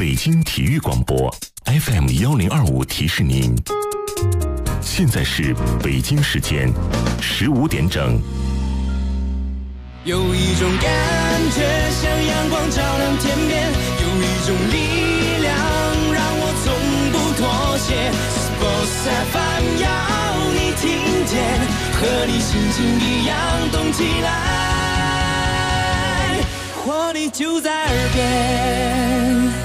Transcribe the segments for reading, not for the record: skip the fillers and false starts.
北京体育广播 FM1025提示您，现在是北京时间15点整。 有一种感觉像阳光照亮天边，有一种力量让我从不妥协。Sports FM 要你听见，和你心情一样动起来，活力就在耳边。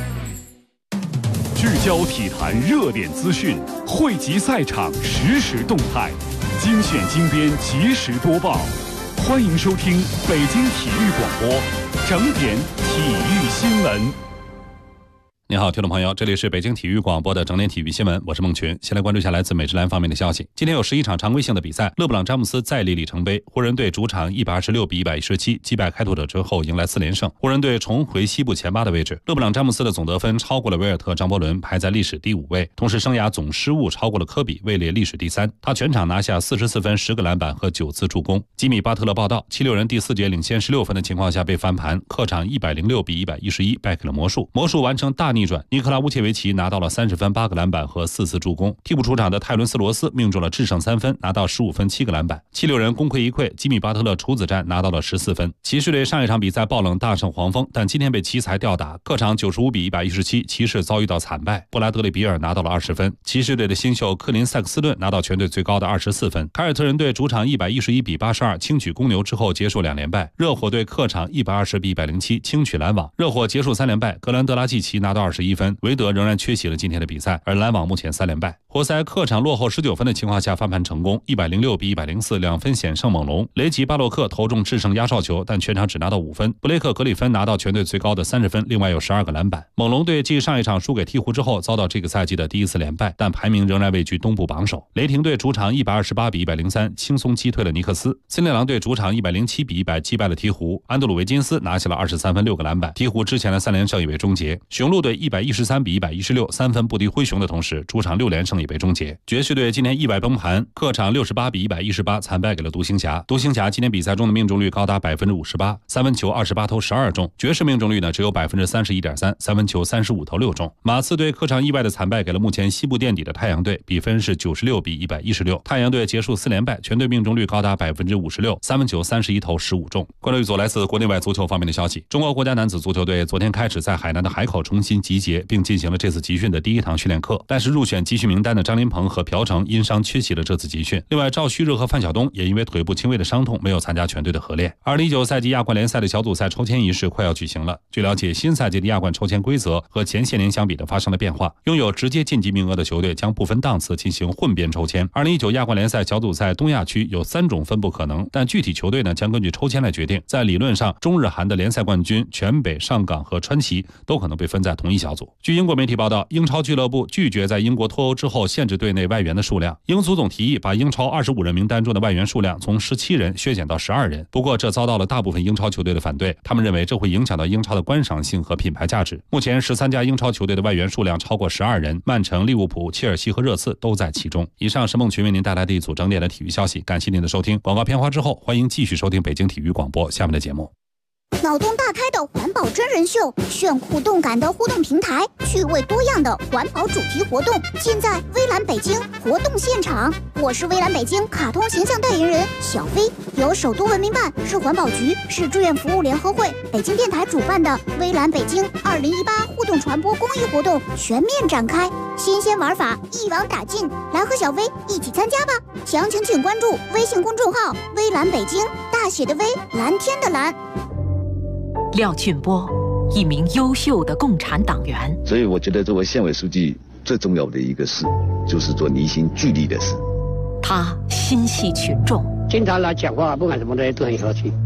聚焦体坛热点资讯，汇集赛场实时动态，精选精编及时播报。欢迎收听北京体育广播整点体育新闻。 你好，听众朋友，这里是北京体育广播的整点体育新闻，我是孟群。先来关注一下来自美职篮方面的消息。今天有11场常规性的比赛，勒布朗詹姆斯再立里程碑，湖人队主场126比117击败开拓者之后迎来4连胜，湖人队重回西部前8的位置。勒布朗詹姆斯的总得分超过了维尔特、张伯伦，排在历史第5位，同时生涯总失误超过了科比，位列历史第3。他全场拿下44分、10个篮板和9次助攻。吉米巴特勒报道，76人第4节领先16分的情况下被翻盘，客场106比111败给了魔术，魔术完成大逆转，尼克拉乌切维奇拿到了30分、8个篮板和4次助攻。替补出场的泰伦斯罗斯命中了制胜3分，拿到15分、7个篮板。76人功亏一篑，吉米巴特勒处子战拿到了14分。骑士队上一场比赛爆冷大胜黄蜂，但今天被奇才吊打，客场95比117，骑士遭遇到惨败。布拉德利比尔拿到了20分，骑士队的新秀克林塞克斯顿拿到全队最高的24分。凯尔特人队主场111比82轻取公牛之后结束2连败。热火队客场120比107轻取篮网，热火结束3连败，格兰德拉季奇拿到21分，韦德仍然缺席了今天的比赛，而篮网目前3连败。活塞客场落后19分的情况下翻盘成功，106比104，2分险胜猛龙。雷吉巴洛克投中制胜压哨球，但全场只拿到5分。布雷克格里芬拿到全队最高的30分，另外有12个篮板。猛龙队继上一场输给鹈鹕之后，遭到这个赛季的第1次连败，但排名仍然位居东部榜首。雷霆队主场128比103轻松击退了尼克斯。森林狼队主场107比100击败了鹈鹕，安德鲁维金斯拿下了23分、6个篮板。鹈鹕之前的3连胜也被终结。雄鹿队113比116 3分不敌灰熊的同时，主场6连胜也被终结。爵士队今天意外崩盘，客场68比118惨败给了独行侠。独行侠今天比赛中的命中率高达 58%， 三分球28投12中，爵士命中率呢只有 31.3%， 三分球35投6中。马刺队客场意外的惨败给了目前西部垫底的太阳队，比分是96比116。太阳队结束4连败，全队命中率高达 56%， 三分球31投15中。关注一组来自国内外足球方面的消息，中国国家男子足球队昨天开始在海南的海口重新集结，并进行了这次集训的第1堂训练课，但是入选集训名单的张琳芃和朴成因伤缺席了这次集训。另外，赵旭日和范晓东也因为腿部轻微的伤痛没有参加全队的合练。2019赛季亚冠联赛的小组赛抽签仪式快要举行了。据了解，新赛季的亚冠抽签规则和前些年相比的发生了变化，拥有直接晋级名额的球队将不分档次进行混编抽签。2019亚冠联赛小组赛东亚区有3种分布可能，但具体球队呢将根据抽签来决定。在理论上，中日韩的联赛冠军全北、上港和川崎都可能被分在同一小组。据英国媒体报道，英超俱乐部拒绝在英国脱欧之后限制队内外援的数量。英足总提议把英超25人名单中的外援数量从17人削减到12人，不过这遭到了大部分英超球队的反对，他们认为这会影响到英超的观赏性和品牌价值。目前13家英超球队的外援数量超过12人，曼城、利物浦、切尔西和热刺都在其中。以上是孟群为您带来的一组整点的体育消息，感谢您的收听。广告片花之后，欢迎继续收听北京体育广播下面的节目。 脑洞大开的环保真人秀，炫酷动感的互动平台，趣味多样的环保主题活动，尽在微蓝北京活动现场。我是微蓝北京卡通形象代言人小飞，由首都文明办、市环保局、市志愿服务联合会、北京电台主办的微蓝北京2018互动传播公益活动全面展开，新鲜玩法一网打尽，来和小飞一起参加吧！详情请关注微信公众号微蓝北京，大写的微，蓝天的蓝。 廖俊波，一名优秀的共产党员。 所以我觉得作为县委书记最重要的一个事，就是做凝心聚力的事。 他心系群众， 经常来讲话，不管什么东西都很和气。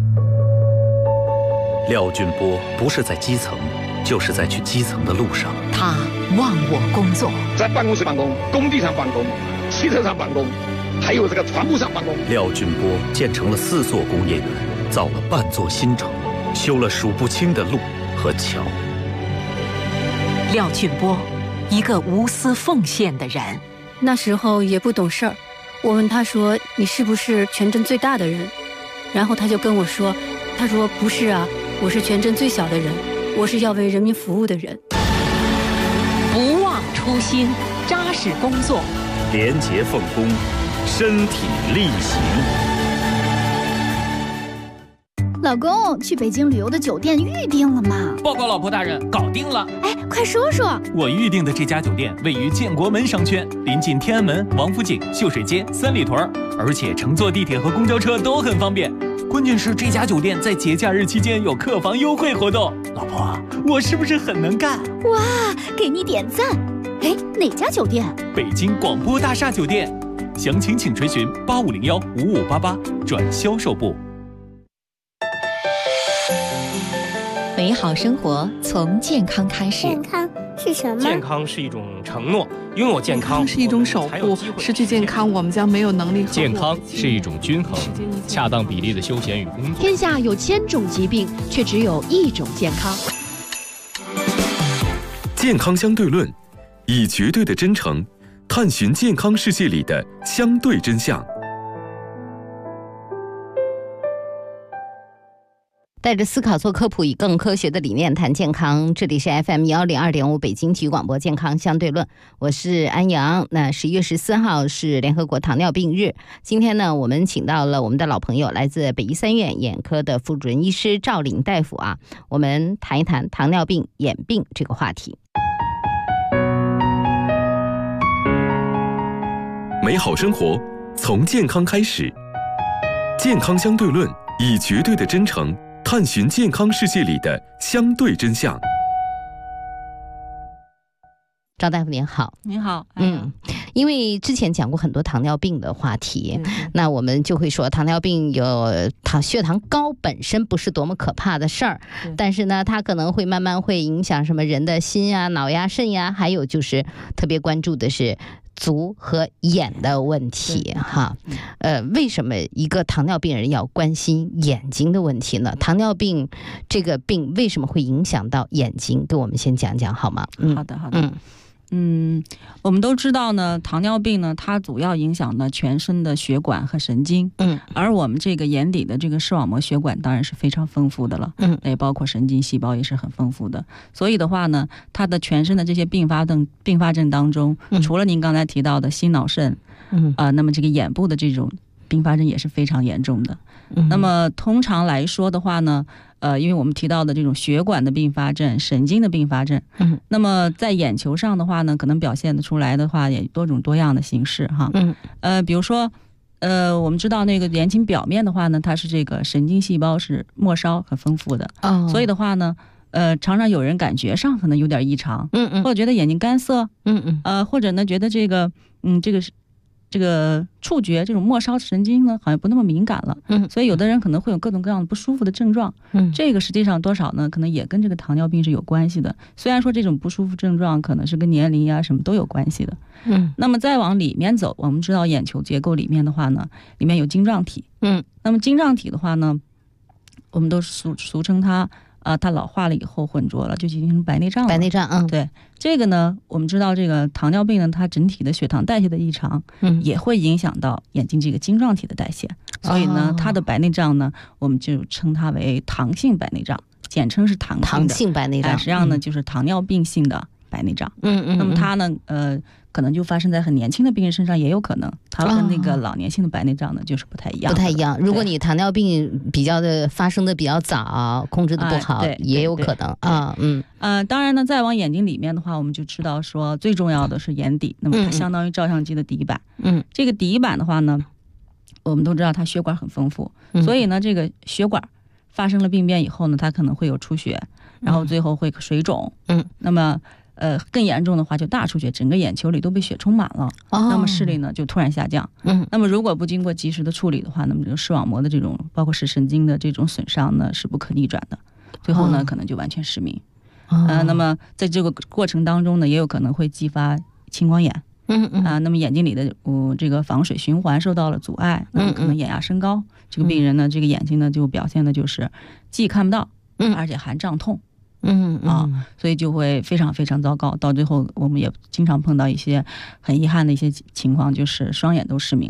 廖俊波不是在基层，就是在去基层的路上。 他忘我工作， 在办公室办公，工地上办公，汽车上办公，还有这个船舶上办公。 廖俊波建成了4座工业园，造了半座新城，修了数不清的路和桥。 廖俊波，一个无私奉献的人。 那时候也不懂事儿，我问他说：“你是不是全镇最大的人？”然后他就跟我说：“他说不是啊，我是全镇最小的人，我是要为人民服务的人。” 初心，扎实工作， 廉洁奉公，身体力行。 老公，去北京旅游的酒店预定了吗？ 报告老婆大人，搞定了。 哎，快说说。 我预定的这家酒店位于建国门商圈，临近天安门、王府井、秀水街、三里屯，而且乘坐地铁和公交车都很方便。关键是这家酒店在节假日期间有客房优惠活动。老婆，我是不是很能干？ 哇，给你点赞。哎，哪家酒店？ 北京广播大厦酒店。详情请垂询8501-5588转销售部。 美好生活从健康开始。 健康是什么？ 健康是一种承诺，拥有健康是一种守护，失去健康我们将没有能力。 健康是一种均衡，恰当比例的休闲与工作。 天下有1000种疾病，却只有1种健康。 健康相对论，以绝对的真诚探寻健康世界里的相对真相。 带着思考做科普，以更科学的理念谈健康。这里是 FM102.5 北京体育广播健康相对论，我是安阳。那11月14号是联合国糖尿病日。今天呢，我们请到了我们的老朋友，来自北医三院眼科的副主任医师赵岭大夫啊，我们谈一谈糖尿病、眼病这个话题。 美好生活从健康开始，健康相对论，以绝对的真诚探寻健康世界里的相对真相。 赵大夫您好。 您好。 因为之前讲过很多糖尿病的话题，那我们就会说糖尿病有血糖高本身不是多么可怕的事儿，但是呢它可能会慢慢会影响什么人的心啊、脑呀、肾呀，还有就是特别关注的是足和眼的问题哈。为什么一个糖尿病人要关心眼睛的问题呢？糖尿病这个病为什么会影响到眼睛？给我们先讲讲好吗？ 好的。我们都知道呢，糖尿病呢，它主要影响呢全身的血管和神经。而我们这个眼底的这个视网膜血管当然是非常丰富的了。也包括神经细胞也是很丰富的。所以的话呢，它的全身的这些并发症当中，除了您刚才提到的心脑肾，那么这个眼部的这种并发症也是非常严重的。那么通常来说的话呢，因为我们提到的这种血管的并发症、神经的并发症，那么在眼球上的话呢，可能表现得出来的话也多种多样的形式哈。比如说，我们知道那个眼睛表面的话呢，它是这个神经细胞是末梢很丰富的，所以的话呢，常常有人感觉上可能有点异常，或者觉得眼睛干涩，或者呢觉得这个触觉这种末梢神经呢好像不那么敏感了，所以有的人可能会有各种各样的不舒服的症状，这个实际上多少呢可能也跟这个糖尿病是有关系的。虽然说这种不舒服症状可能是跟年龄呀什么都有关系的。那么再往里面走，我们知道眼球结构里面的话呢，里面有晶状体，那么晶状体的话呢，我们都俗称它它老化了以后混浊了，就形成白内障了。 白内障， 对这个呢，我们知道这个糖尿病呢，它整体的血糖代谢的异常，也会影响到眼睛这个晶状体的代谢。所以呢，它的白内障呢，我们就称它为糖性白内障，简称是糖性白内障。 实际上呢，就是糖尿病性的白内障。那么它呢，可能就发生在很年轻的病人身上，也有可能，它跟那个老年性的白内障呢，就是不太一样。 如果你糖尿病发生的比较早，控制的不好，也有可能啊。 当然呢，再往眼睛里面的话，我们就知道说最重要的是眼底，那么它相当于照相机的底板。这个底板的话呢，我们都知道它血管很丰富，所以呢，这个血管发生了病变以后呢，它可能会有出血，然后最后会水肿。那么更严重的话就大出血，整个眼球里都被血充满了，那么视力呢就突然下降。那么如果不经过及时的处理的话，那么这个视网膜的这种包括视神经的这种损伤呢是不可逆转的，最后呢可能就完全失明。那么在这个过程当中呢，也有可能会激发青光眼。那么眼睛里的这个防水循环受到了阻碍，那么可能眼压升高，这个病人呢这个眼睛呢就表现的就是既看不到，而且还胀痛。所以就会非常非常糟糕，到最后我们也经常碰到一些很遗憾的一些情况，就是双眼都失明了。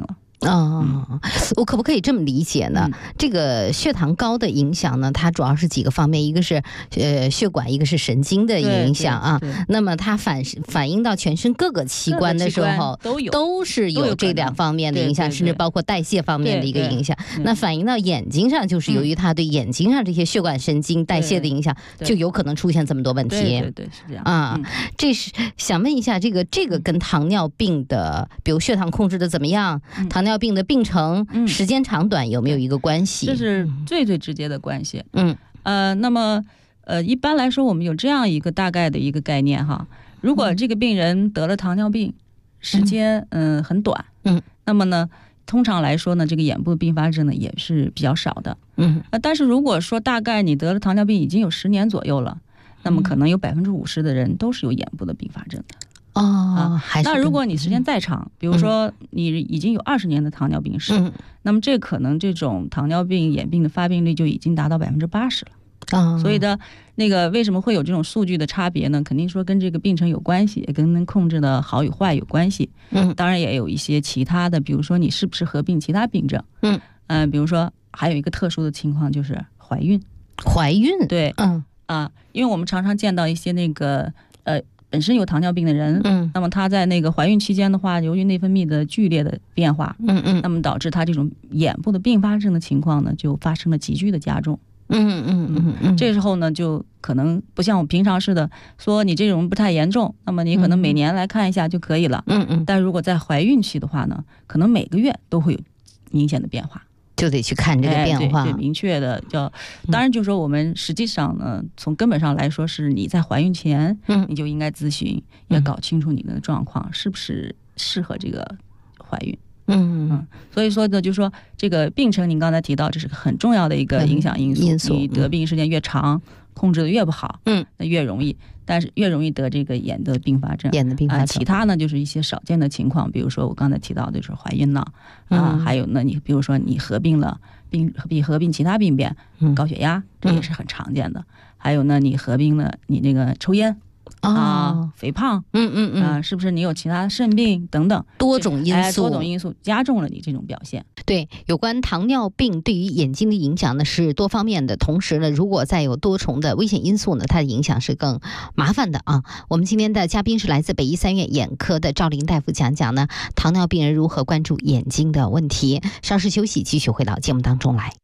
我可不可以这么理解呢？这个血糖高的影响呢，它主要是几个方面，一个是血管，一个是神经的影响啊。那么它反映到全身各个器官的时候，都是有这两方面的影响，甚至包括代谢方面的一个影响。那反映到眼睛上，就是由于它对眼睛上这些血管、神经、代谢的影响，就有可能出现这么多问题。 对，是这样啊。这是想问一下，这个跟糖尿病的，比如血糖控制的怎么样，糖尿病的病程时间长短有没有一个关系？ 这是最直接的关系。那么一般来说，我们有这样一个大概的一个概念哈。如果这个病人得了糖尿病，时间很短，那么呢，通常来说呢，这个眼部并发症呢也是比较少的。但是如果说大概你得了糖尿病已经有10年左右了，那么可能有50%的人都是有眼部的并发症的。那如果你时间再长，比如说你已经有20年的糖尿病史，那么这可能这种糖尿病眼病的发病率就已经达到80%了。所以的那个为什么会有这种数据的差别呢？肯定说跟这个病程有关系，也跟控制的好与坏有关系。当然也有一些其他的，比如说你是不是合并其他病症。比如说还有一个特殊的情况就是怀孕。对，因为我们常常见到一些那个本身有糖尿病的人，那么他在那个怀孕期间的话，由于内分泌的剧烈的变化，那么导致他这种眼部的并发症的情况呢，就发生了急剧的加重。这时候呢，就可能不像我平常似的说你这种不太严重，那么你可能每年来看一下就可以了。但如果在怀孕期的话呢，可能每个月都会有明显的变化。 就得去看这个变化， 对明确的叫。当然就是说我们实际上呢，从根本上来说，是你在怀孕前，你就应该咨询，要搞清楚你的状况是不是适合这个怀孕。所以说呢，就是说这个病程，您刚才提到，这是个很重要的一个影响因素。你得病时间越长，控制的越不好，那越容易。但是越容易得这个眼的并发症。其他呢就是一些少见的情况，比如说我刚才提到的就是怀孕了还有呢你比如说你合并其他病变，高血压，这也是很常见的。还有呢你合并了你那个抽烟肥胖，是不是你有其他肾病等等多种因素加重了你这种表现。 对，有关糖尿病对于眼睛的影响呢是多方面的，同时呢如果再有多重的危险因素呢，它的影响是更麻烦的啊。我们今天的嘉宾是来自北医三院眼科的赵林大夫，讲讲呢糖尿病人如何关注眼睛的问题。稍事休息，继续回到节目当中来。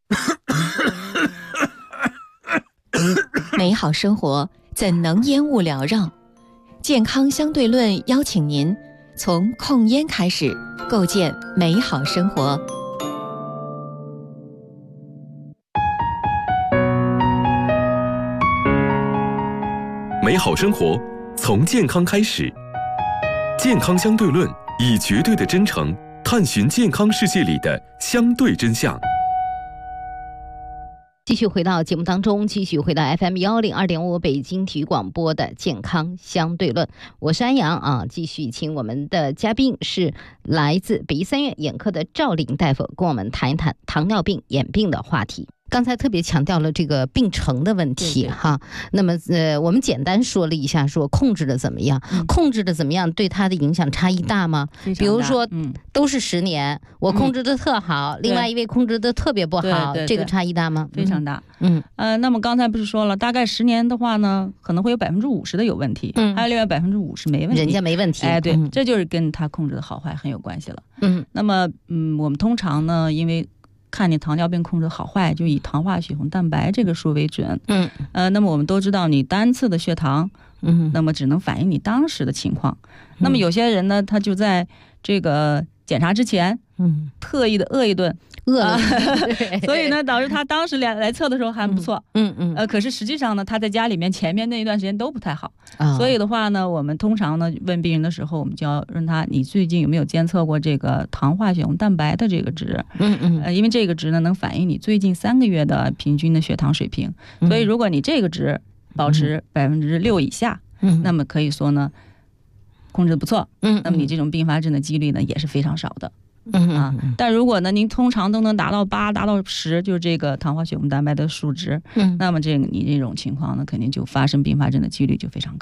美好生活怎能烟雾缭绕？健康相对论邀请您从控烟开始，构建美好生活。 美好生活从健康开始，健康相对论以绝对的真诚探寻健康世界里的相对真相。 继续回到节目当中，继续回到 FM102.5 北京体育广播的健康相对论，我是安阳啊。继续请我们的嘉宾是来自北医三院眼科的赵林大夫，跟我们谈一谈糖尿病眼病的话题。刚才特别强调了这个病程的问题哈，那么我们简单说了一下，说控制的怎么样，控制的怎么样对它的影响差异大吗？比如说都是10年，我控制的特好，另外一位控制的特别不好，这个差异大吗？ 非常大。那么刚才不是说了，大概10年的话呢，可能会有50%的有问题，还有另外50%没问题， 人家没问题。 对，这就是跟他控制的好坏很有关系了。那么我们通常呢，因为看你糖尿病控制好坏，就以糖化血红蛋白这个数为准。那么我们都知道，你单次的血糖，那么只能反映你当时的情况。那么有些人呢，他就在这个检查之前，特意的饿一顿，所以呢，导致他当时来测的时候还不错。可是实际上呢，他在家里面前面那一段时间都不太好。所以的话呢，我们通常呢问病人的时候，我们就要问他，你最近有没有监测过这个糖化血红蛋白的这个值？因为这个值呢能反映你最近3个月的平均的血糖水平。所以如果你这个值保持6%以下，那么可以说呢控制不错。那么你这种并发症的几率呢也是非常少的。但如果呢您通常都能达到8达到10，就是这个糖化血红蛋白的数值，那么你这种情况呢肯定就发生并发症的几率就非常高了。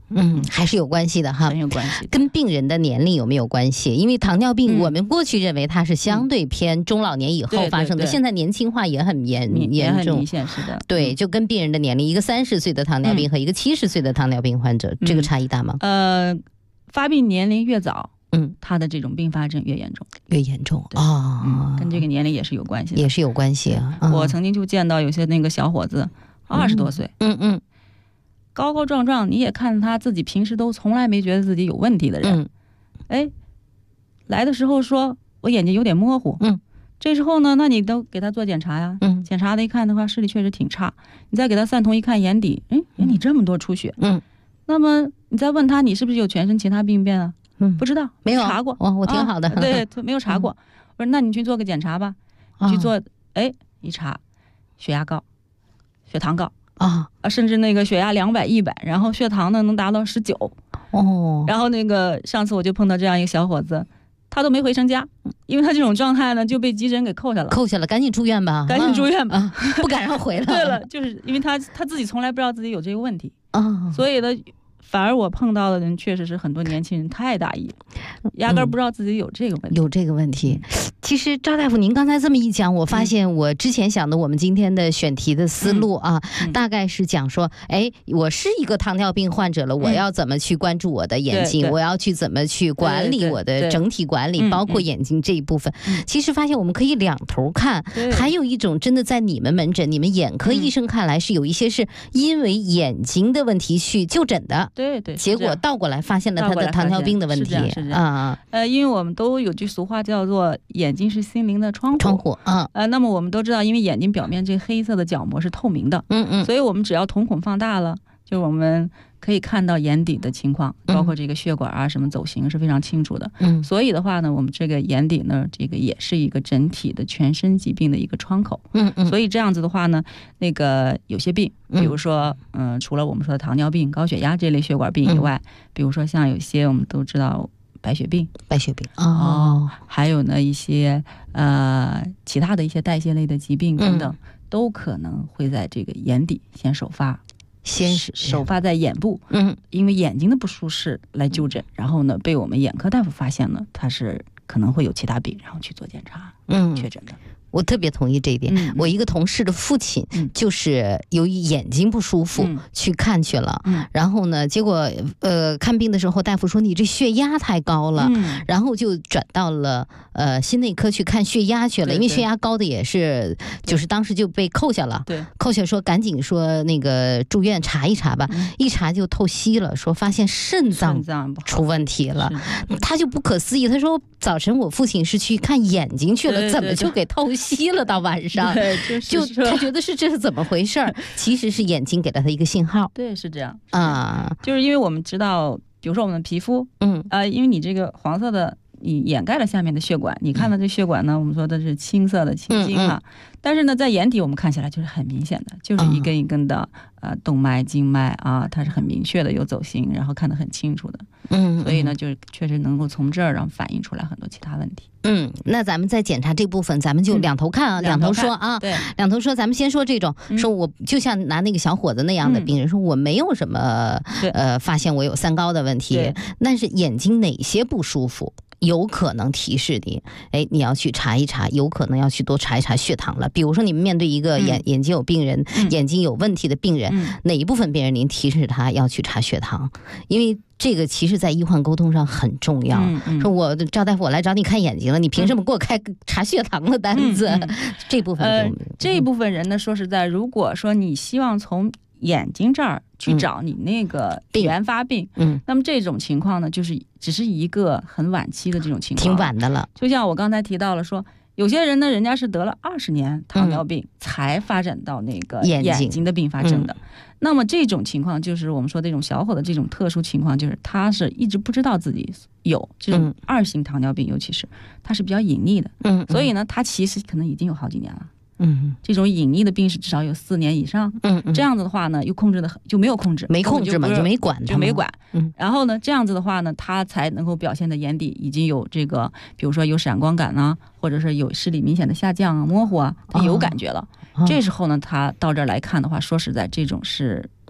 还是有关系的哈， 很有关系。 跟病人的年龄有没有关系？因为糖尿病，我们过去认为它是相对偏中老年以后发生的，现在年轻化也很严重， 明显是的。 对，就跟病人的年龄，一个30岁的糖尿病和一个70岁的糖尿病患者，这个差异大吗？ 发病年龄越早，他的这种并发症越严重， 跟这个年龄也是有关系的， 也是有关系啊。 我曾经就见到有些那个小伙子，20多岁，高高壮壮，你也看他自己平时都从来没觉得自己有问题的人，来的时候说我眼睛有点模糊，这时候呢，那你都给他做检查呀，检查的一看的话，视力确实挺差，你再给他散瞳一看眼底，眼底这么多出血，那么你再问他你是不是有全身其他病变啊？不知道， 没有查过， 我挺好的， 对，没有查过。我说那你去做个检查吧，去做，一查，血压高，血糖高。甚至那个血压200、100，然后血糖呢能达到19。然后那个上次我就碰到这样一个小伙子，他都没回成家，因为他这种状态呢就被急诊给扣下了， 赶紧住院吧，不敢让回来。 对了，就是因为他自己从来不知道自己有这个问题，所以呢。反而我碰到的人确实是很多年轻人太大意了，压根不知道自己有这个问题。 其实赵大夫您刚才这么一讲，我发现我之前想的我们今天的选题的思路大概是讲说，我是一个糖尿病患者了，我要怎么去关注我的眼睛，我要去怎么去管理我的整体管理，包括眼睛这一部分。其实发现我们可以两头看，还有一种真的在你们门诊，你们眼科医生看来是有一些是因为眼睛的问题去就诊的。 对， 结果倒过来发现了他的糖尿病的问题啊。因为我们都有句俗话叫做眼睛是心灵的窗户啊。 那么我们都知道，因为眼睛表面这黑色的角膜是透明的，所以我们只要瞳孔放大了，就我们可以看到眼底的情况，包括这个血管啊什么走形是非常清楚的。所以的话呢，我们这个眼底呢，这个也是一个整体的全身疾病的一个窗口。所以这样子的话呢，那个有些病，比如说除了我们说的糖尿病、高血压这类血管病以外，比如说像有些我们都知道白血病还有呢一些其他的一些代谢类的疾病等等，都可能会在这个眼底先首发在眼部，因为眼睛的不舒适来就诊，然后呢被我们眼科大夫发现了他是可能会有其他病，然后去做检查，确诊的。 我特别同意这一点。我一个同事的父亲就是由于眼睛不舒服去看去了，然后呢，结果看病的时候大夫说你这血压太高了，然后就转到了心内科去看血压去了，因为血压高的也是就是当时就被扣下了，扣下说赶紧说那个住院查一查吧，一查就透析了，说发现肾脏出问题了，他就不可思议，他说早晨我父亲是去看眼睛去了，怎么就给透析了到晚上？就他觉得这是怎么回事儿？其实是眼睛给了他一个信号。 对，是这样啊，就是因为我们知道，比如说我们的皮肤，因为你这个黄色的，你掩盖了下面的血管，你看到这血管呢，我们说的是青色的青筋啊，但是呢，在眼底我们看起来就是很明显的，就是一根一根的动脉、静脉啊，它是很明确的有走形，然后看得很清楚的。所以呢，就是确实能够从这儿让反映出来很多其他问题。 那咱们在检查这部分，咱们就两头看啊，两头说啊， 对， 两头说。咱们先说这种，说我就像拿那个小伙子那样的病人，说我没有什么发现我有三高的问题，但是眼睛哪些不舒服？有可能提示你，你要去查一查，有可能要去多查一查血糖了。比如说你们面对一个眼睛有病人，眼睛有问题的病人，哪一部分病人您提示他要去查血糖？因为这个其实在医患沟通上很重要。说我赵大夫，我来找你看眼睛了，你凭什么给我开查血糖的单子？这部分这一部分人呢，说实在，如果说你希望从眼睛这儿去找你那个原发病，那么这种情况呢，就是只是一个很晚期的这种情况， 挺晚的了。 就像我刚才提到了说，有些人呢，人家是得了20年糖尿病才发展到那个眼睛的并发症的。那么这种情况就是我们说这种小伙的这种特殊情况，就是他是一直不知道自己有这种2型糖尿病，尤其是他是比较隐匿的，所以呢，他其实可能已经有好几年了。这种隐匿的病史至少有4年以上，这样子的话呢，又控制的就没有控制， 没控制嘛，就没管， 然后呢，这样子的话呢，他才能够表现的眼底已经有这个，比如说有闪光感啊，或者是有视力明显的下降啊、模糊啊，他有感觉了。这时候呢，他到这儿来看的话，说实在，这种是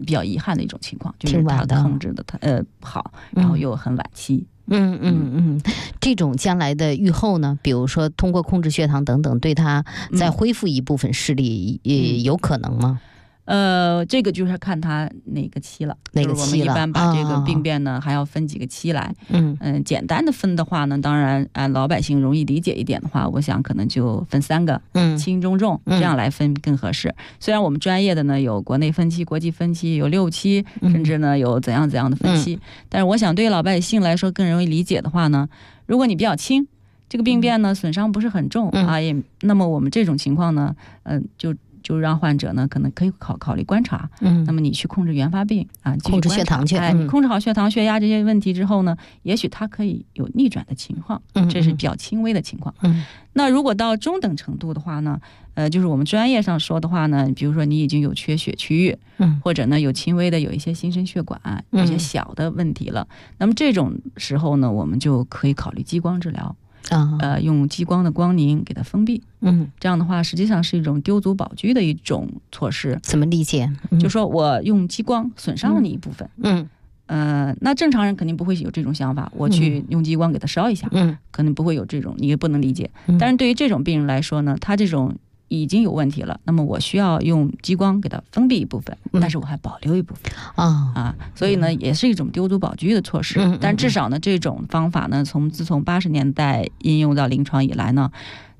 比较遗憾的一种情况，就是它控制的不好，然后又很晚期。 这种将来的预后呢，比如说通过控制血糖等等，对它再恢复一部分视力，有可能吗？ 这个就是看它哪个期了， 哪个期了？ 就是我们一般把这个病变呢，还要分几个期来。简单的分的话呢，当然按老百姓容易理解一点的话，我想可能就分3个，轻中重，这样来分更合适。虽然我们专业的呢有国内分期、国际分期，有6期，甚至呢有怎样的分期，但是我想对老百姓来说更容易理解的话呢，如果你比较轻，这个病变呢损伤不是很重那么我们这种情况呢，就让患者呢可能可以考虑观察，那么你去控制原发病控制血糖去， 你控制好血糖、血压这些问题之后呢，也许它可以有逆转的情况，这是比较轻微的情况。那如果到中等程度的话呢，就是我们专业上说的话呢，比如说你已经有缺血区域，或者呢有轻微的有一些新生血管，有些小的问题了，那么这种时候呢，我们就可以考虑激光治疗。用激光的光凝给它封闭，这样的话实际上是一种丢卒保车的一种措施。 怎么理解？ 就说我用激光损伤了你一部分，那正常人肯定不会有这种想法，我去用激光给它烧一下，可能不会有这种，你也不能理解。但是对于这种病人来说呢，他这种已经有问题了，那么我需要用激光给它封闭一部分，但是我还保留一部分所以呢也是一种丢卒保车的措施。但至少呢这种方法呢，自从80年代应用到临床以来呢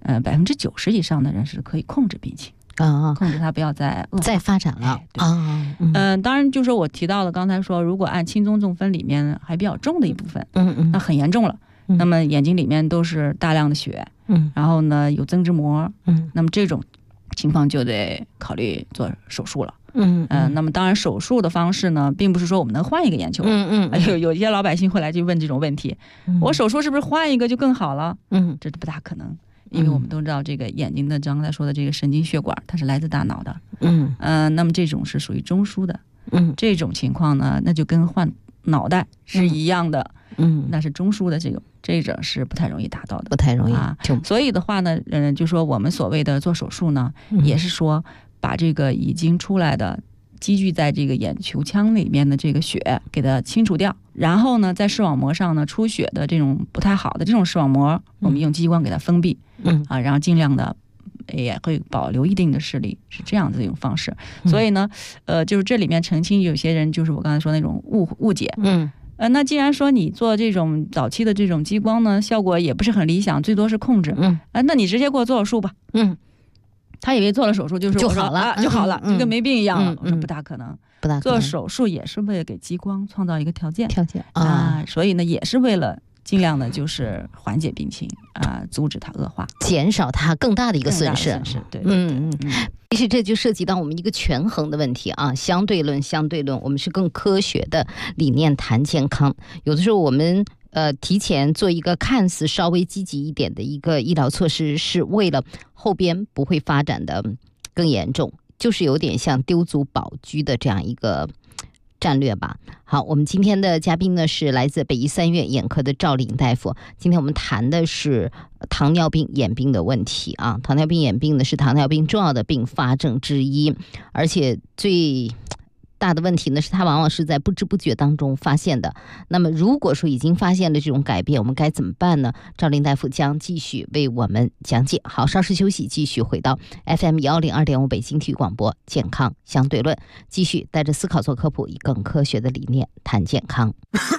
，90%以上的人是可以控制病情控制它不要再发展了当然就是说我提到了刚才说，如果按轻中重分里面还比较重的一部分，那很严重了，那么眼睛里面都是大量的血，然后呢有增殖膜，那么这种情况就得考虑做手术了。那么当然手术的方式呢，并不是说我们能换一个眼球，有一些老百姓会来就问这种问题，我手术是不是换一个就更好了？这不大可能，因为我们都知道这个眼睛的刚才说的这个神经血管它是来自大脑的，那么这种是属于中枢的，这种情况呢，那就跟换脑袋是一样的，那是中枢的这种是不太容易达到的， 不太容易所以的话呢，就说我们所谓的做手术呢，也是说把这个已经出来的积聚在这个眼球腔里面的这个血给它清除掉，然后呢在视网膜上呢出血的这种不太好的这种视网膜，我们用激光给它封闭，然后尽量的也会保留一定的视力，是这样子一种方式。所以呢就是这里面澄清有些人就是我刚才说那种误解，那既然说你做这种早期的这种激光呢，效果也不是很理想，最多是控制，那你直接给我做手术吧，他以为做了手术就好了，就跟没病一样了。我说不大可能，做手术也是为了给激光创造一个条件所以呢也是为了尽量的就是缓解病情阻止它恶化， 减少它更大的一个损失。 对， 其实这就涉及到我们一个权衡的问题相对论，我们是更科学的理念谈健康。有的时候我们提前做一个看似稍微积极一点的一个医疗措施，是为了后边不会发展的更严重，就是有点像丢卒保车的这样一个战略吧。好，我们今天的嘉宾呢是来自北医3院眼科的赵林大夫。今天我们谈的是糖尿病眼病的问题糖尿病眼病呢是糖尿病重要的并发症之一，而且最大的问题呢是它往往是在不知不觉当中发现的。那么如果说已经发现了这种改变，我们该怎么办呢？赵林大夫将继续为我们讲解。好，稍事休息，继续回到 FM 102.5北京体育广播健康相对论，继续带着思考做科普，以更科学的理念谈健康。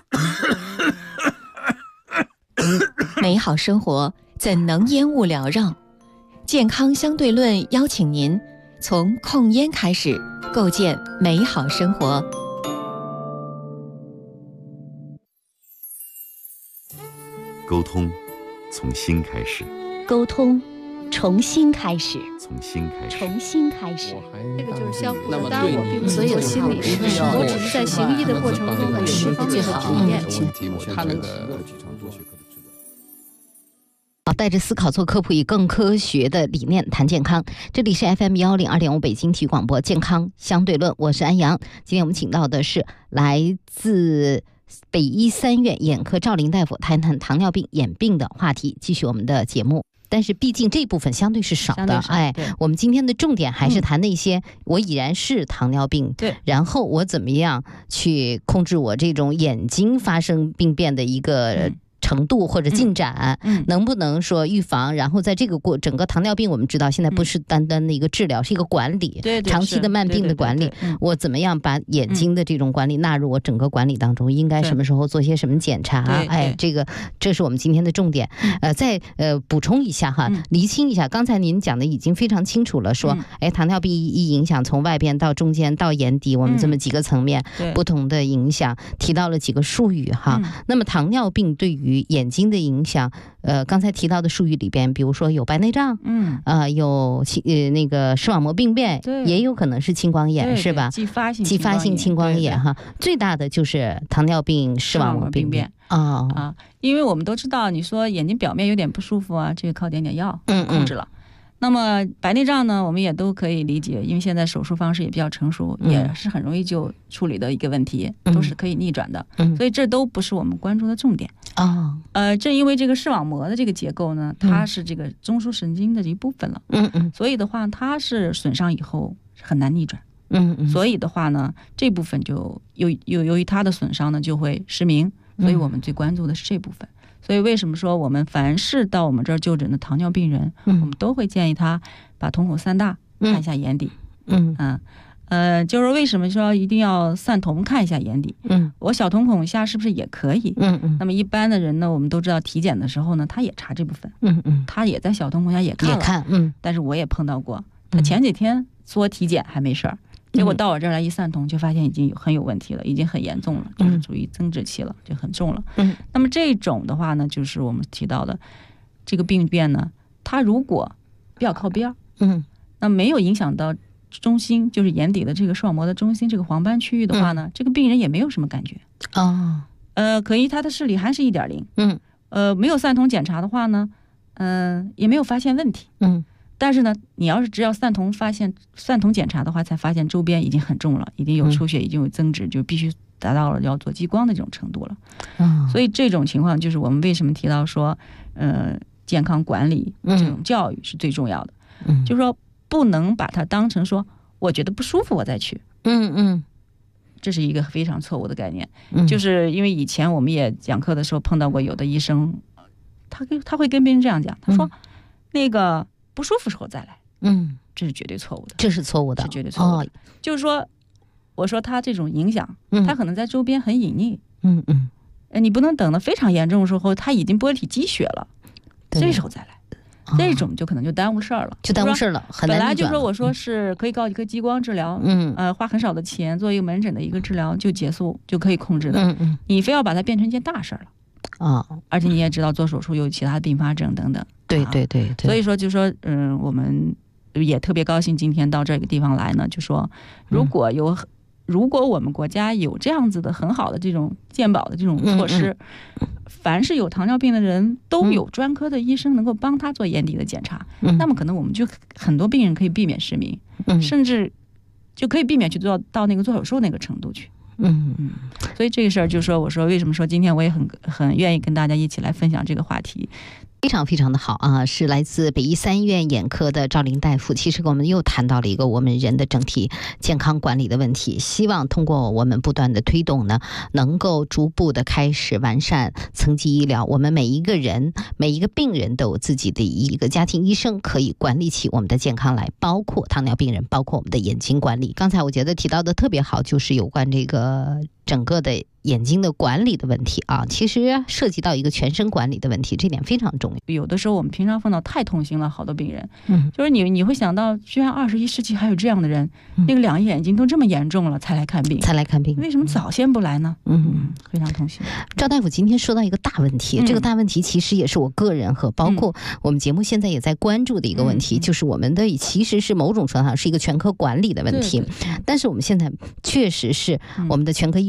美好生活怎能烟雾缭绕？健康相对论邀请您从控烟开始，构建美好生活。 沟通从心开始， 沟通重新开始， 从心开始， 重新开始。 这个就是相互的，当然我并不是做心理师，我只是在行医的过程中有这方面的体验。 他那个好，带着思考做科普，以更科学的理念谈健康。这里是 FM 102.5北京体育广播健康相对论，我是安阳。今天我们请到的是来自北医3院眼科赵林大夫，谈谈糖尿病眼病的话题。继续我们的节目。 但是毕竟这部分相对是少的，我们今天的重点还是谈那些我已然是糖尿病， 对， 然后我怎么样去控制我这种眼睛发生病变的一个程度或者进展，能不能说预防？然后在这个整个糖尿病，我们知道现在不是单单的一个治疗，是一个管理，长期的慢病的管理。我怎么样把眼睛的这种管理纳入我整个管理当中？应该什么时候做些什么检查？这是我们今天的重点。再补充一下哈，厘清一下，刚才您讲的已经非常清楚了，说糖尿病一影响从外边到中间到眼底，我们这么几个层面不同的影响，提到了几个术语哈。那么糖尿病对于眼睛的影响，刚才提到的术语里边，比如说有白内障，有那个视网膜病变，也有可能是青光眼，是吧？ 继发性青光眼哈，最大的就是糖尿病视网膜病变因为我们都知道，你说眼睛表面有点不舒服啊，这个靠点药控制了。那么白内障呢，我们也都可以理解，因为现在手术方式也比较成熟，也是很容易就处理的一个问题，都是可以逆转的，所以这都不是我们关注的重点正因为这个视网膜的这个结构呢，它是这个中枢神经的一部分了，所以的话它是损伤以后很难逆转，所以的话呢，这部分就由于它的损伤呢就会失明，所以我们最关注的是这部分。所以为什么说我们凡是到我们这儿就诊的糖尿病人，我们都会建议他把瞳孔散大，看一下眼底。就是为什么说一定要散瞳看一下眼底？我小瞳孔下是不是也可以？那么一般的人呢，我们都知道体检的时候呢，他也查这部分。他也在小瞳孔下也看了。但是我也碰到过，他前几天说体检还没事儿。结果到我这儿来一散瞳，就发现已经很有问题了，已经很严重了，就是属于增殖期了，就很重了。那么这种的话呢，就是我们提到的这个病变呢，它如果比较靠边，那没有影响到中心，就是眼底的这个视网膜的中心这个黄斑区域的话呢，这个病人也没有什么感觉可以他的视力还是1.0，没有散瞳检查的话呢，也没有发现问题，但是呢，你要是只要散瞳检查的话，才发现周边已经很重了，已经有出血，已经有增殖，就必须达到了要做激光的这种程度了。所以这种情况就是我们为什么提到说，健康管理这种教育是最重要的，就是说不能把它当成说我觉得不舒服我再去，这是一个非常错误的概念。就是因为以前我们也讲课的时候碰到过有的医生，他会跟别人这样讲，他说那个不舒服时候再来，这是绝对错误的， 这是错误的， 是绝对错误的。就是说，我说他这种影响，他可能在周边很隐匿，你不能等得非常严重的时候，他已经玻璃体积血了，这时候再来，这种就可能就耽误事儿了，很难。本来就说我说是可以搞一个激光治疗，花很少的钱做一个门诊的一个治疗就结束就可以控制的，你非要把它变成一件大事儿了。而且你也知道做手术有其他并发症等等， 对， 所以说就说我们也特别高兴今天到这个地方来呢，就说如果我们国家有这样子的很好的这种健保的这种措施，凡是有糖尿病的人都有专科的医生能够帮他做眼底的检查，那么可能我们就很多病人可以避免失明，甚至就可以避免去到那个做手术那个程度去。所以这个事儿就是说，我说为什么说今天我也很愿意跟大家一起来分享这个话题。 非常非常的好啊，是来自北医三院眼科的赵玲大夫。其实我们又谈到了一个我们人的整体健康管理的问题，希望通过我们不断的推动呢，能够逐步的开始完善层级医疗。我们每一个人每一个病人都有自己的一个家庭医生，可以管理起我们的健康来，包括糖尿病人，包括我们的眼睛管理。刚才我觉得提到的特别好，就是有关这个整个的眼睛的管理的问题啊，其实涉及到一个全身管理的问题，这点非常重要。 有的时候我们平常碰到太痛心了，好多病人，就是你会想到，居然21世纪还有这样的人，那个两眼睛都这么严重了才来看病，为什么早先不来呢？非常痛心。 赵大夫今天说到一个大问题，这个大问题其实也是我个人和包括我们节目现在也在关注的一个问题，就是我们的其实是某种程度上是一个全科管理的问题，但是我们现在确实是我们的全科医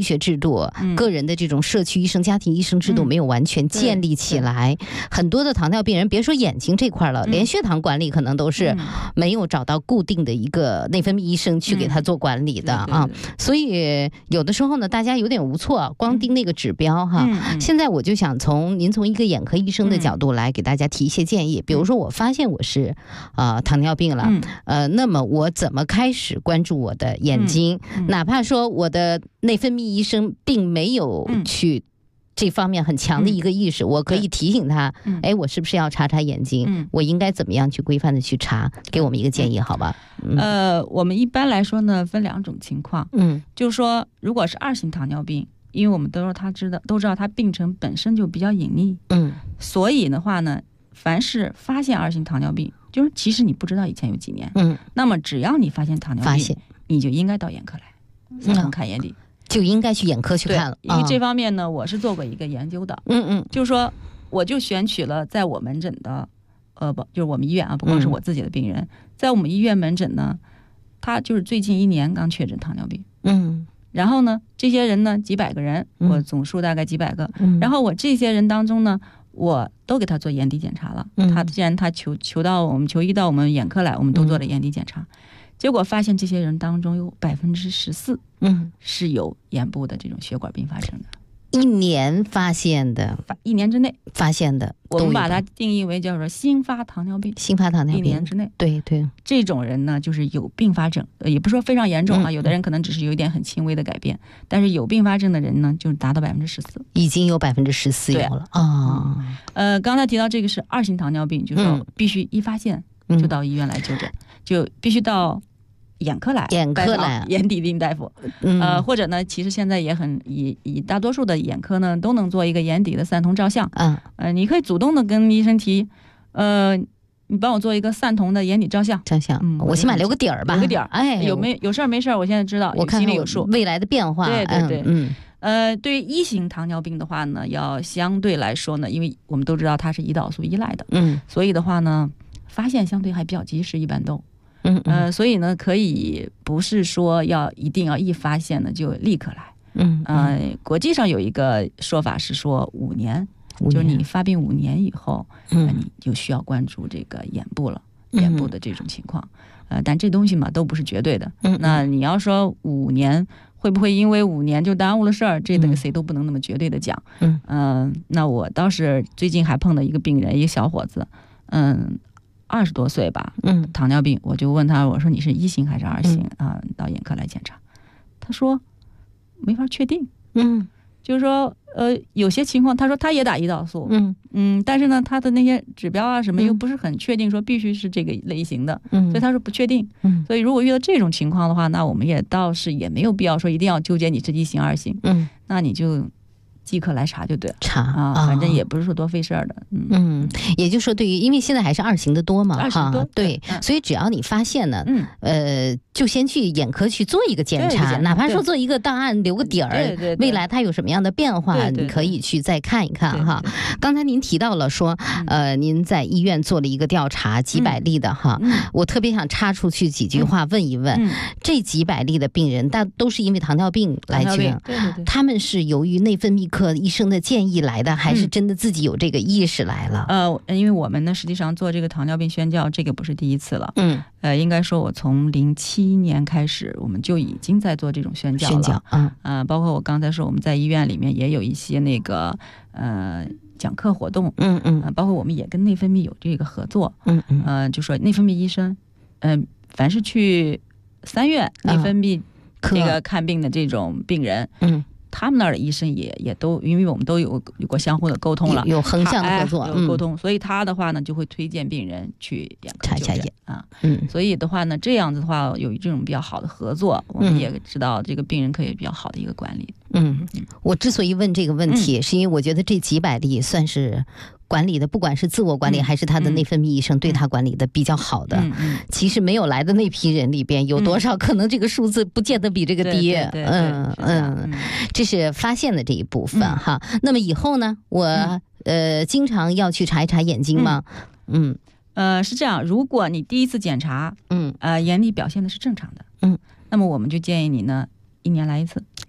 学制度、个人的这种社区医生、家庭医生制度没有完全建立起来，很多的糖尿病人，别说眼睛这块了，连血糖管理可能都是没有找到固定的一个内分泌医生去给他做管理的啊。所以有的时候呢，大家有点无措，光盯那个指标哈。现在我就想您从一个眼科医生的角度来给大家提一些建议，比如说我发现我是糖尿病了，那么我怎么开始关注我的眼睛？哪怕说我的内分泌医生并没有去这方面很强的一个意识，我可以提醒他，我是不是要查眼睛？我应该怎么样去规范的去查？给我们一个建议，好吧？ 我们一般来说呢，分2种情况，就是说，如果是2型糖尿病，因为我们都知道它病程本身就比较隐秘，所以的话呢，凡是发现2型糖尿病，就是其实你不知道以前有几年，那么只要你发现糖尿病，你就应该到眼科来，看眼底。 就应该去眼科去看了， 因为这方面呢，我是做过一个研究的，就是说，我就选取了在我门诊的，就是我们医院啊，不光是我自己的病人，在我们医院门诊呢，他就是最近1年刚确诊糖尿病，然后呢，这些人呢几百个人，我总数大概几百个，然后我这些人当中呢，我都给他做眼底检查了，他既然他求医到我们眼科来，我们都做了眼底检查。结果发现这些人当中有14%，是有眼部的这种血管并发症的。 1年发现的 ，1年之内发现的， 我们把它定义为叫做新发糖尿病。 新发糖尿病 1年之内， 对， 这种人呢，就是有并发症，也不是说非常严重啊，有的人可能只是有一点很轻微的改变，但是有并发症的人呢，就达到14%， 已经有14%有了啊。 刚才提到这个是2型糖尿病，就是说必须一发现就到医院来就诊，就必须到眼科来，眼底病大夫，或者呢，其实现在也很以大多数的眼科呢都能做一个眼底的散瞳照相，你可以主动的跟医生提，你帮我做一个散瞳的眼底照相， 我起码留个底儿吧， 留个底儿，有事儿没事儿，我现在知道， 我看心里有数， 未来的变化， 对，对于1型糖尿病的话呢，要相对来说呢，因为我们都知道它是胰岛素依赖的，所以的话呢，发现相对还比较及时，一般都。所以呢，可以不是说一定要一发现呢就立刻来。国际上有一个说法是说5年，就是你发病5年以后，你就需要关注这个眼部了，眼部的这种情况。但这东西嘛都不是绝对的。那你要说5年会不会因为5年就耽误了事儿？这个谁都不能那么绝对的讲。那我倒是最近还碰到一个病人，一个小伙子，20多岁吧，糖尿病，我就问他，我说你是1型还是2型啊？到眼科来检查，他说没法确定，就是说有些情况，他说他也打胰岛素，但是呢，他的那些指标啊什么又不是很确定，说必须是这个类型的，所以他说不确定，所以如果遇到这种情况的话，那我们也倒是也没有必要说一定要纠结你是1型2型，那你就即刻来查就对了，反正也不是说多费事儿的。 也就是说，对于因为现在还是2型的多嘛， 对， 所以只要你发现呢，就先去眼科去做一个检查，哪怕说做一个档案留个底儿，未来它有什么样的变化，你可以去再看一看哈。刚才您提到了说，您在医院做了一个调查，几百例的哈，我特别想插出去几句话问一问，这几百例的病人，大都是因为糖尿病来去，他们是由于内分泌科医生的建议来的，还是真的自己有这个意识来了？ 因为我们呢，实际上做这个糖尿病宣教，这个不是第一次了。应该说，我从07年开始，我们就已经在做这种宣教了。包括我刚才说，我们在医院里面也有一些那个讲课活动。包括我们也跟内分泌有这个合作。就说内分泌医生，凡是去3院内分泌这个看病的这种病人，他们那儿的医生也都，因为我们都有过相互的沟通了， 有横向的合作， 有沟通，所以他的话呢就会推荐病人去眼科就诊啊。所以的话呢，这样子的话有这种比较好的合作，我们也知道这个病人可以比较好的一个管理。 我之所以问这个问题，是因为我觉得这几百例算是管理的，不管是自我管理还是他的内分泌医生对他管理的比较好的。其实没有来的那批人里边有多少，可能这个数字不见得比这个低。这是发现的这一部分哈。那么以后呢，我经常要去查一查眼睛吗？ 是这样，如果你第一次检查，眼底表现的是正常的，那么我们就建议你呢1年来一次。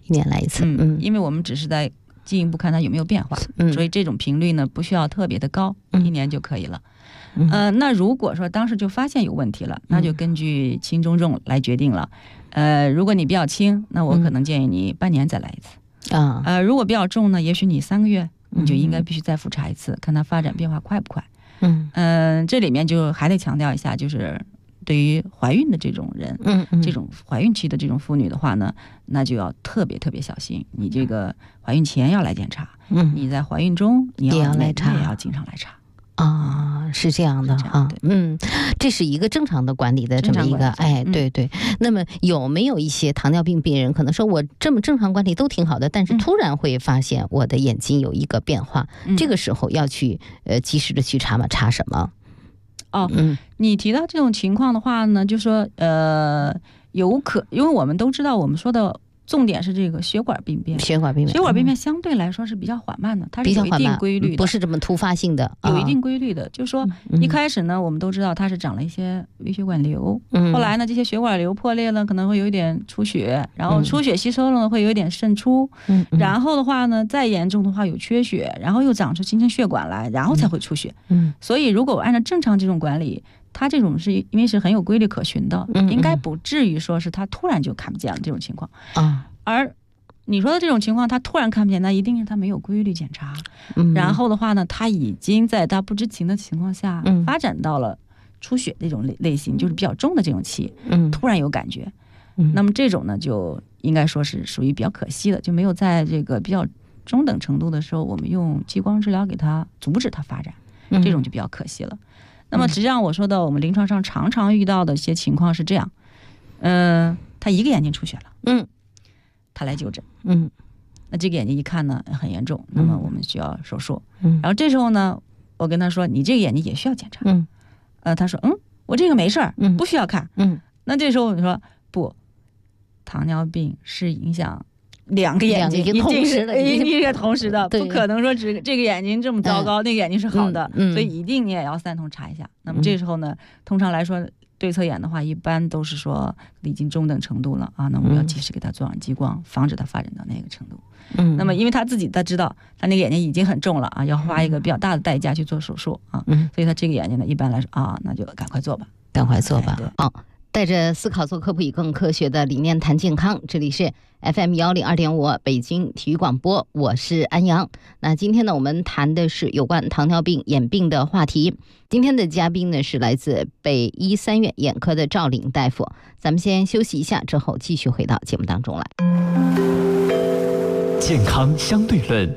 1年来一次。 因为我们只是在进一步看它有没有变化，所以这种频率呢不需要特别的高，1年就可以了。那如果说当时就发现有问题了，那就根据轻中重来决定了。如果你比较轻，那我可能建议你半年再来一次。如果比较重呢，也许你3个月你就应该必须再复查一次，看它发展变化快不快。这里面就还得强调一下，就是对于怀孕的这种人，这种怀孕期的这种妇女的话呢，那就要特别特别小心。你这个怀孕前要来检查，你在怀孕中你要来查，也要经常来查。 是这样的啊，这是一个正常的管理的这么一个，对。那么有没有一些糖尿病病人可能说我这么正常管理都挺好的，但是突然会发现我的眼睛有一个变化，这个时候要去及时的去查吗？查什么？你提到这种情况的话呢，就说因为我们都知道，我们说的重点是这个血管病变。血管病变相对来说是比较缓慢的，它是有一定规律的，不是这么突发性的， 有一定规律的。就是说一开始呢，我们都知道它是长了一些微血管瘤，后来呢，这些血管瘤破裂了，可能会有一点出血，然后出血吸收了呢，会有一点渗出，然后的话呢，再严重的话有缺血，然后又长出形成血管来，然后才会出血。所以如果按照正常这种管理，它这种是因为是很有规律可循的，应该不至于说是它突然就看不见了这种情况。而你说的这种情况，它突然看不见，那一定是它没有规律检查，然后的话呢，它已经在它不知情的情况下发展到了出血这种类型，就是比较重的这种期，突然有感觉，那么这种呢就应该说是属于比较可惜的，就没有在这个比较中等程度的时候，我们用激光治疗给它阻止它发展，这种就比较可惜了。那么实际上我说的我们临床上常常遇到的一些情况是这样，他一个眼睛出血了，他来就诊，那这个眼睛一看呢很严重，那么我们需要手术，然后这时候呢我跟他说你这个眼睛也需要检查，他说我这个没事儿，不需要看，那这时候我们说不，糖尿病是影响2个眼睛一定是同时的，不可能说只这个眼睛这么糟糕，那个眼睛是好的，所以一定你也要3通查一下。那么这时候呢，通常来说对侧眼的话，一般都是说已经中等程度了啊，那我们要及时给他做上激光，防止他发展到那个程度。那么因为他知道他那个眼睛已经很重了啊，要花一个比较大的代价去做手术啊，所以他这个眼睛呢，一般来说啊，那就赶快做吧。 带着思考做科普，以更科学的理念谈健康。这里是 FM102.5 北京体育广播，我是安阳。那今天呢，我们谈的是有关糖尿病眼病的话题。今天的嘉宾呢是来自北医3院眼科的赵岭大夫。咱们先休息一下，之后继续回到节目当中来。 健康相对论，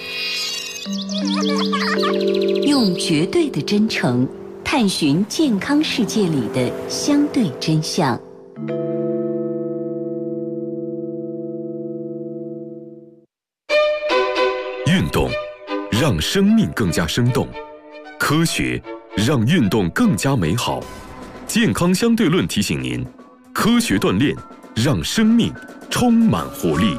用绝对的真诚探寻健康世界里的相对真相。 运动让生命更加生动，科学让运动更加美好。健康相对论提醒您，科学锻炼让生命充满活力。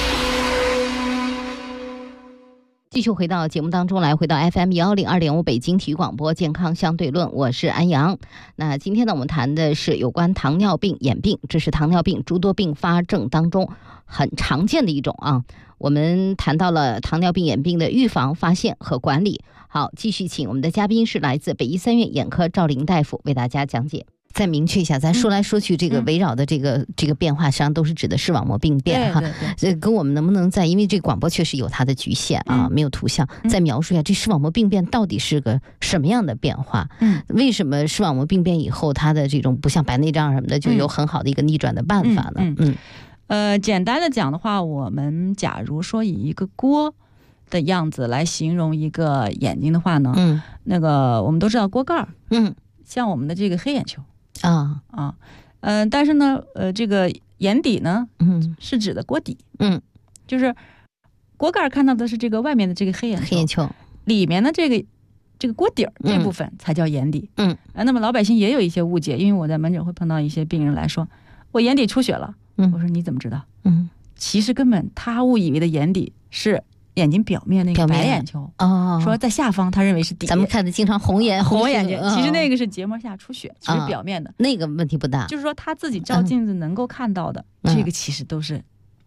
继续回到节目当中来，回到 FM102.5 北京体育广播健康相对论，我是安阳。那今天呢，我们谈的是有关糖尿病眼病，这是糖尿病诸多并发症当中很常见的一种啊。我们谈到了糖尿病眼病的预防、发现和管理。好，继续请我们的嘉宾是来自北医3院眼科赵岭大夫为大家讲解。再明确一下，咱说来说去，这个围绕的这个变化，实际上都是指的视网膜病变哈。这跟我们能不能在，因为这个广播确实有它的局限啊，没有图像，再描述一下这视网膜病变到底是个什么样的变化？为什么视网膜病变以后，它的这种不像白内障什么的，就有很好的一个逆转的办法呢？ 简单的讲的话，我们假如说以一个锅的样子来形容一个眼睛的话呢，那个我们都知道锅盖，像我们的这个黑眼球。但是呢，这个眼底呢，是指的锅底，就是锅盖看到的是这个外面的这个黑眼球，里面的这个锅底这部分才叫眼底。那么老百姓也有一些误解，因为我在门诊会碰到一些病人来说，我眼底出血了，我说你怎么知道？其实根本他误以为的眼底是眼睛表面那个白眼球，说在下方，他认为是底。 咱们看的经常红眼睛，其实那个是结膜下出血，其实表面的那个问题不大。 就是说他自己照镜子能够看到的，这个其实都是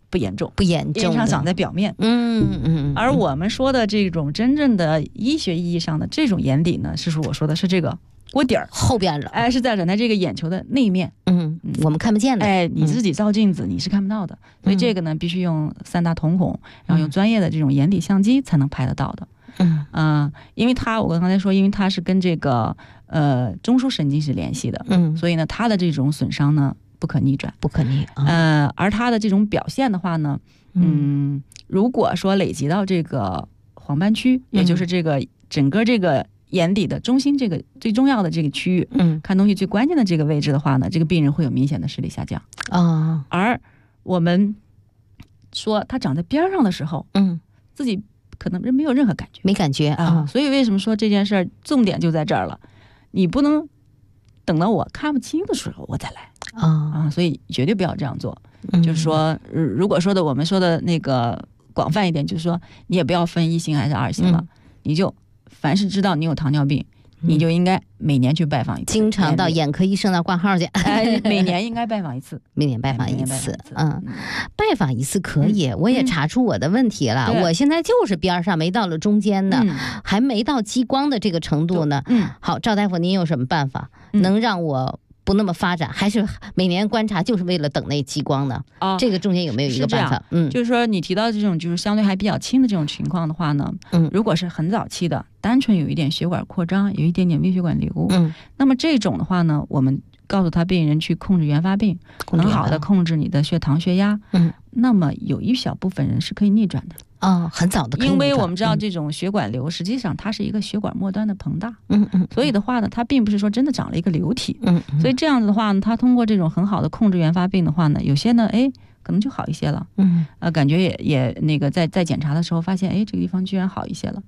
不严重， 炎上长在表面。而我们说的这种真正的医学意义上的这种眼底呢，是我说的是这个锅底儿后边了， 是在这个眼球的内面。 我们看不见的。 你自己照镜子你是看不到的，所以这个呢必须用3大瞳孔，然后用专业的这种眼底相机才能拍得到的。因为我刚才说，因为它是跟这个中枢神经是联系的，所以呢它的这种损伤呢不可逆转，而它的这种表现的话呢，如果说累积到这个黄斑区，也就是这个整个这个眼底的中心这个最重要的这个区域，看东西最关键的这个位置的话呢，这个病人会有明显的视力下降。而我们说它长在边上的时候，自己可能没有任何感觉， 没感觉啊。 所以为什么说这件事儿重点就在这儿了？你不能等到我看不清的时候我再来所以绝对不要这样做。就是说，如果说的我们说的那个广泛一点，就是说你也不要分1型还是2型了，你就凡是知道你有糖尿病，你就应该每年去拜访一次， 经常到眼科医生那挂号去。 每年应该拜访一次， 每年拜访一次。拜访一次可以，我也查出我的问题了。我现在就是边上没到了中间呢，还没到激光的这个程度呢。好，赵大夫，您有什么办法能让我不那么发展，还是每年观察就是为了等那激光呢？这个中间有没有一个办法？ 就是说你提到这种就是相对还比较轻的这种情况的话呢，如果是很早期的，单纯有一点血管扩张，有一点点微血管瘤，那么这种的话呢，我们告诉他病人去控制原发病，很好的控制你的血糖血压，那么有一小部分人是可以逆转的。 很早的可以逆转， 因为我们知道这种血管瘤实际上它是一个血管末端的膨大，所以的话呢，它并不是说真的长了一个瘤体，所以这样子的话呢，它通过这种很好的控制原发病的话呢，有些呢，可能就好一些了，感觉也那个在检查的时候发现，这个地方居然好一些了，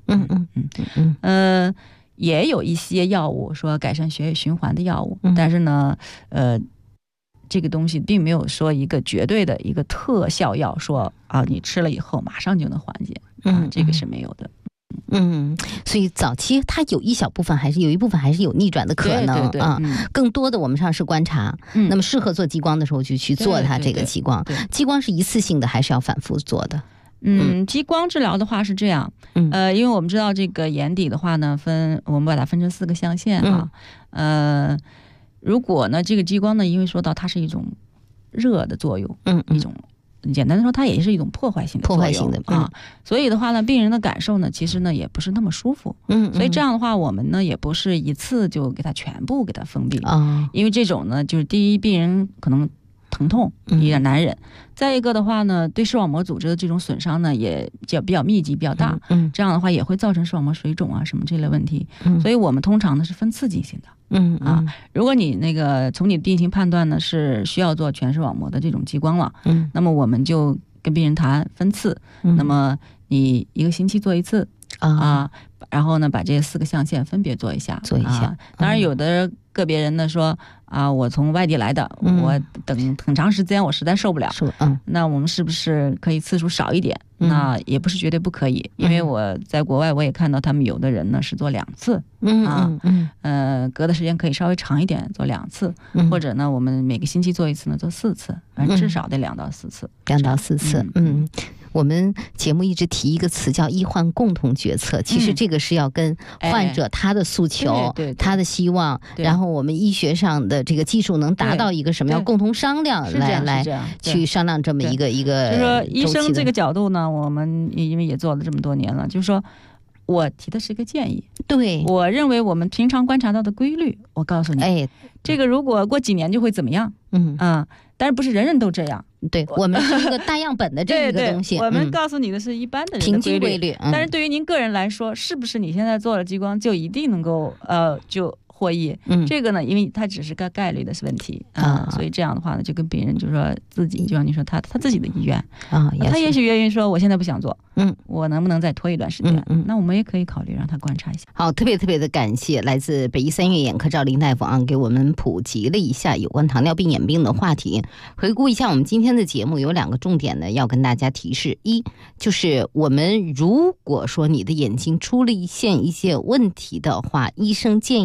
也有一些药物说改善血液循环的药物，但是呢，这个东西并没有说一个绝对的一个特效药，说你吃了以后马上就能缓解，这个是没有的。 所以早期它有一小部分还是有一部分还是有逆转的可能更多的我们上是观察，那么适合做激光的时候就去做它这个激光。激光是一次性的还是要反复做的？ 激光治疗的话是这样，因为我们知道这个眼底的话呢，我们把它分成4个象限如果呢这个激光呢，因为说到它是一种热的作用，一种简单的说它也是一种破坏性的作用所以的话呢，病人的感受呢其实呢也不是那么舒服，所以这样的话我们呢也不是一次就给它全部给它封闭因为这种呢就是第一，病人可能疼痛有点难忍，再一个的话呢，对视网膜组织的这种损伤呢也比较密集比较大，这样的话也会造成视网膜水肿什么这类问题，所以我们通常呢是分次进行的。如果你那个从你的病情判断呢是需要做全视网膜的这种激光了，那么我们就跟病人谈分次，那么你1个星期做一次然后呢把这4个象限分别做一下。当然有的个别人呢说我从外地来的，我等很长时间我实在受不了，那我们是不是可以次数少一点？那也不是绝对不可以，因为我在国外我也看到他们有的人呢是做2次隔的时间可以稍微长一点，做2次，或者呢我们每个星期做一次呢，做4次，反正至少得2到4次。 2到4次。我们节目一直提一个词叫医患共同决策，其实这个是要跟患者他的诉求，他的希望，然后我们医学上的这个技术能达到一个什么，要共同商量，来去商量这么一个就是说医生这个角度呢，我们因为也做了这么多年了，就是说我提的是一个建议，我认为我们平常观察到的规律，我告诉你，这个如果过几年就会怎么样，但是不是人人都这样， 我们是一个大样本的这个东西我们告诉你的是一般的人的规律，但是对于您个人来说，是不是你现在做了激光就一定能够就获益，这个呢因为它只是个概率的问题所以这样的话呢，就跟病人就是说自己，就像你说他自己的意愿他也许愿意说我现在不想做，我能不能再拖一段时间，那我们也可以考虑让他观察一下。 好，特别的感谢来自北医3院眼科赵林大夫给我们普及了一下有关糖尿病眼病的话题。回顾一下我们今天的节目，有2个重点呢要跟大家提示。一，就是我们如果说你的眼睛出了一些问题的话，医生建议您去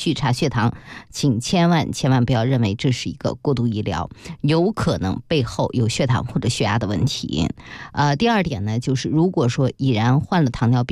续查血糖，请千万不要认为这是一个过度医疗，有可能背后有血糖或者血压的问题。第二点呢，就是如果说已然患了糖尿病，